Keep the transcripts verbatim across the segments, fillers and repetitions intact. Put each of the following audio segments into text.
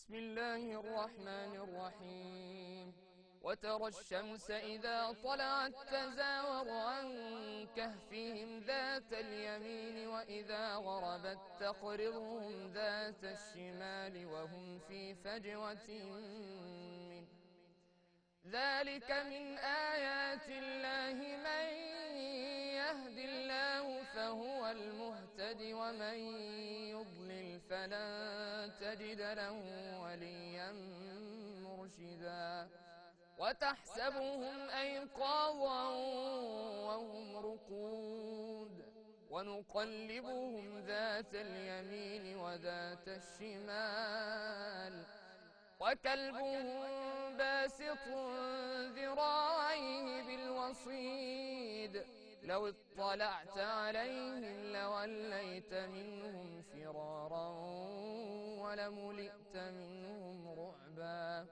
بسم الله الرحمن الرحيم وترى الشمس إذا طلعت تزاور عن كهفهم ذات اليمين وإذا غربت تقرضهم ذات الشمال وهم في فجوة منه ذلك من آيات الله من يهد الله فهو المهتد ومن يضلل فلن تجد له وليا مرشدا وتحسبهم أيقاظا وهم رقود ونقلبهم ذات اليمين وذات الشمال وكلبهم باسط ذراعيه بالوصيد لو اطلعت عليهم لوليت منهم فرارا ولملئت منهم رعبا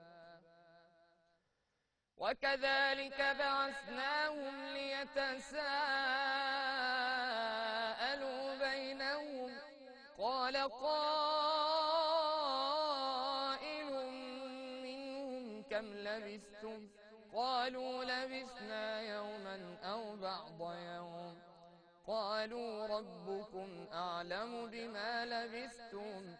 وكذلك بعثناهم ليتساءلوا بينهم قال قائل منهم كم لبثتم قالوا لبثنا يوما أو بعض يوم قالوا ربكم أعلم بما لبثتم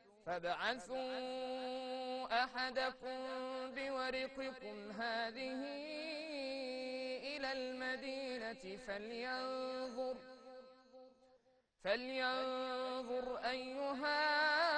فابعثوا أحدكم بورقكم هذه إلى المدينة فلينظر فلينظر أيها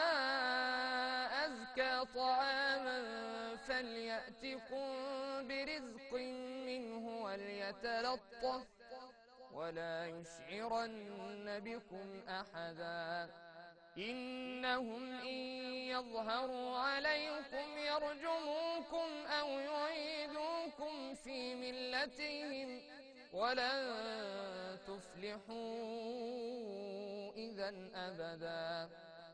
أزكى طعاما فليأتكم برزق منه وليتلطف ولا يشعرن بكم أحدا إنهم إن يظهروا عليكم يرجموكم أو يعيدوكم في ملتهم ولن تفلحوا إذا أبدا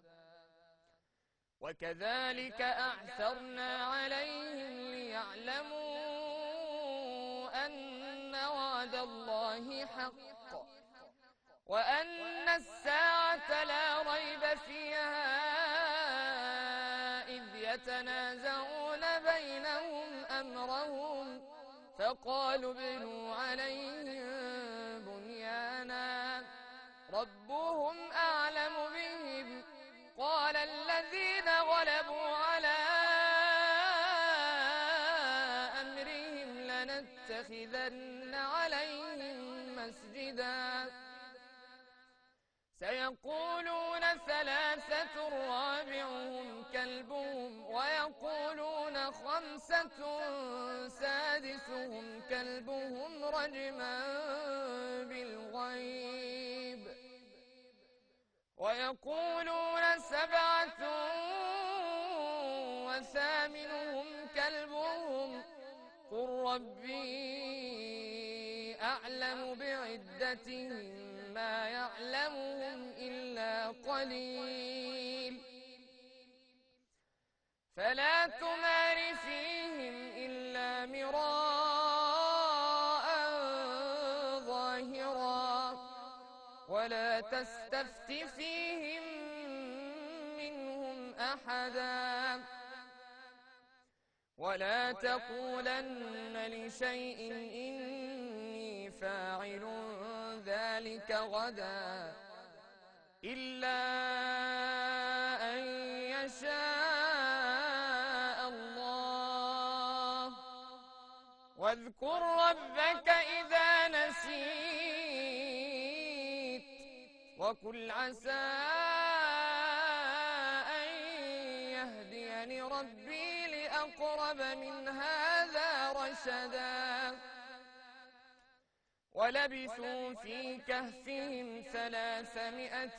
وكذلك أعثرنا عليهم ليعلموا أن وعد الله حق وأن الساعة لا ريب فيها إذ يتنازعون بينهم أمرهم فقالوا ابنوا عليهم بنيانا ربهم أعلم بهم قال الذين غلبوا على أمرهم لنتخذن عليهم مسجدا سيقولون ثلاثة رابعهم كلبهم ويقولون خمسة سادسهم كلبهم رجما بالغيب ويقولون سبعة وثامنهم كلبهم قل ربي أعلم بعدتهم ما يعلمهم إلا قليل فلا تمار فيهم إلا مراء ظاهرا ولا تستفت فيهم منهم أحدا ولا تقولن لشيء إني فاعل ذلك غدا إلا أن يشاء الله واذكر ربك إذا نسيت وقل عسى أن يهديني ربي لأقرب من هذا رشدا ولبثوا في كهفهم ثلاثمائة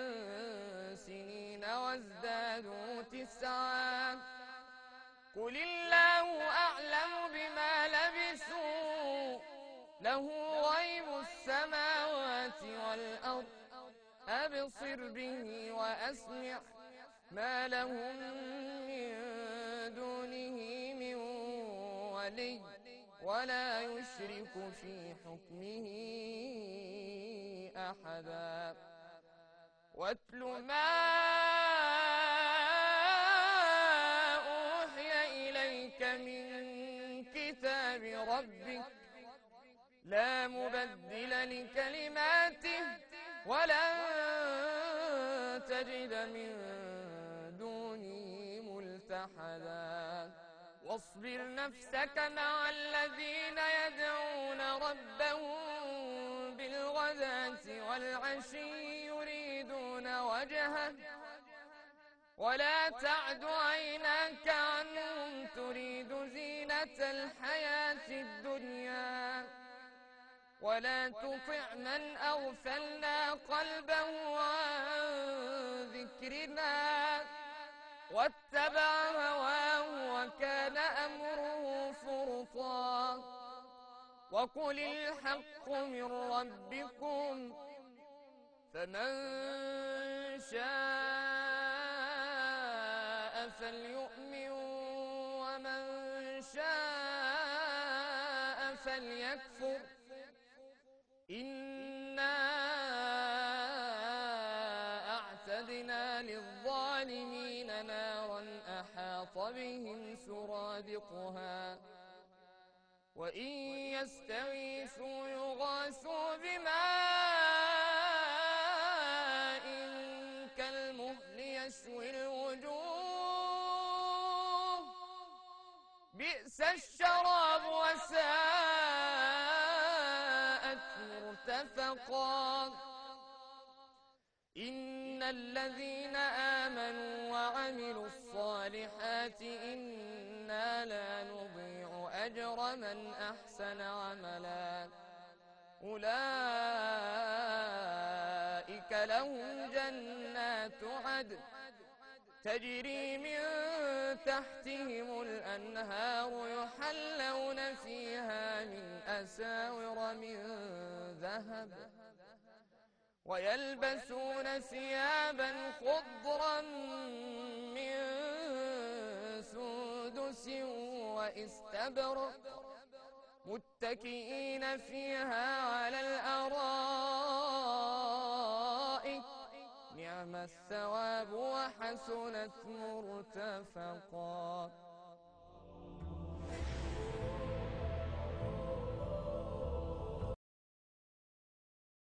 سنين وازدادوا تسعا قل الله أعلم بما لبثوا له غيب السماوات والأرض أبصر به وأسمع ما لهم من دونه من ولي ولا يشرك في حكمه أحدا واتل ما لا مبدل لكلماته ولن تجد من دونه ملتحدا واصبر نفسك مع الذين يدعون ربهم بالغداة والعشي يريدون وجهه ولا تعد عيناك عنهم تريد زينة الحياة الدنيا ولا تطع من أغفلنا قلبه عن ذكرنا واتبع هواه وكان أمره فرطا وقل الحق من ربكم فمن شاء فليؤمن ومن شاء فليكفر إنا أعتدنا للظالمين نارا أحاط بهم سرادقها وإن يستغيثوا يغاثوا بماء كالمهل يشوي الوجوه بئس الشراب وساءت مرتفقا إن الذين آمنوا وعملوا الصالحات إنا لا نضيع أجر من أحسن عملا أولئك لهم جنات عدن تجري من تحتهم الأنهار يحلون فيها من أساور من ذهب ويلبسون ثيابا خضرا من سندس واستبرق متكئين فيها على الأرائك نعم الثواب وحسنت مرتفقا.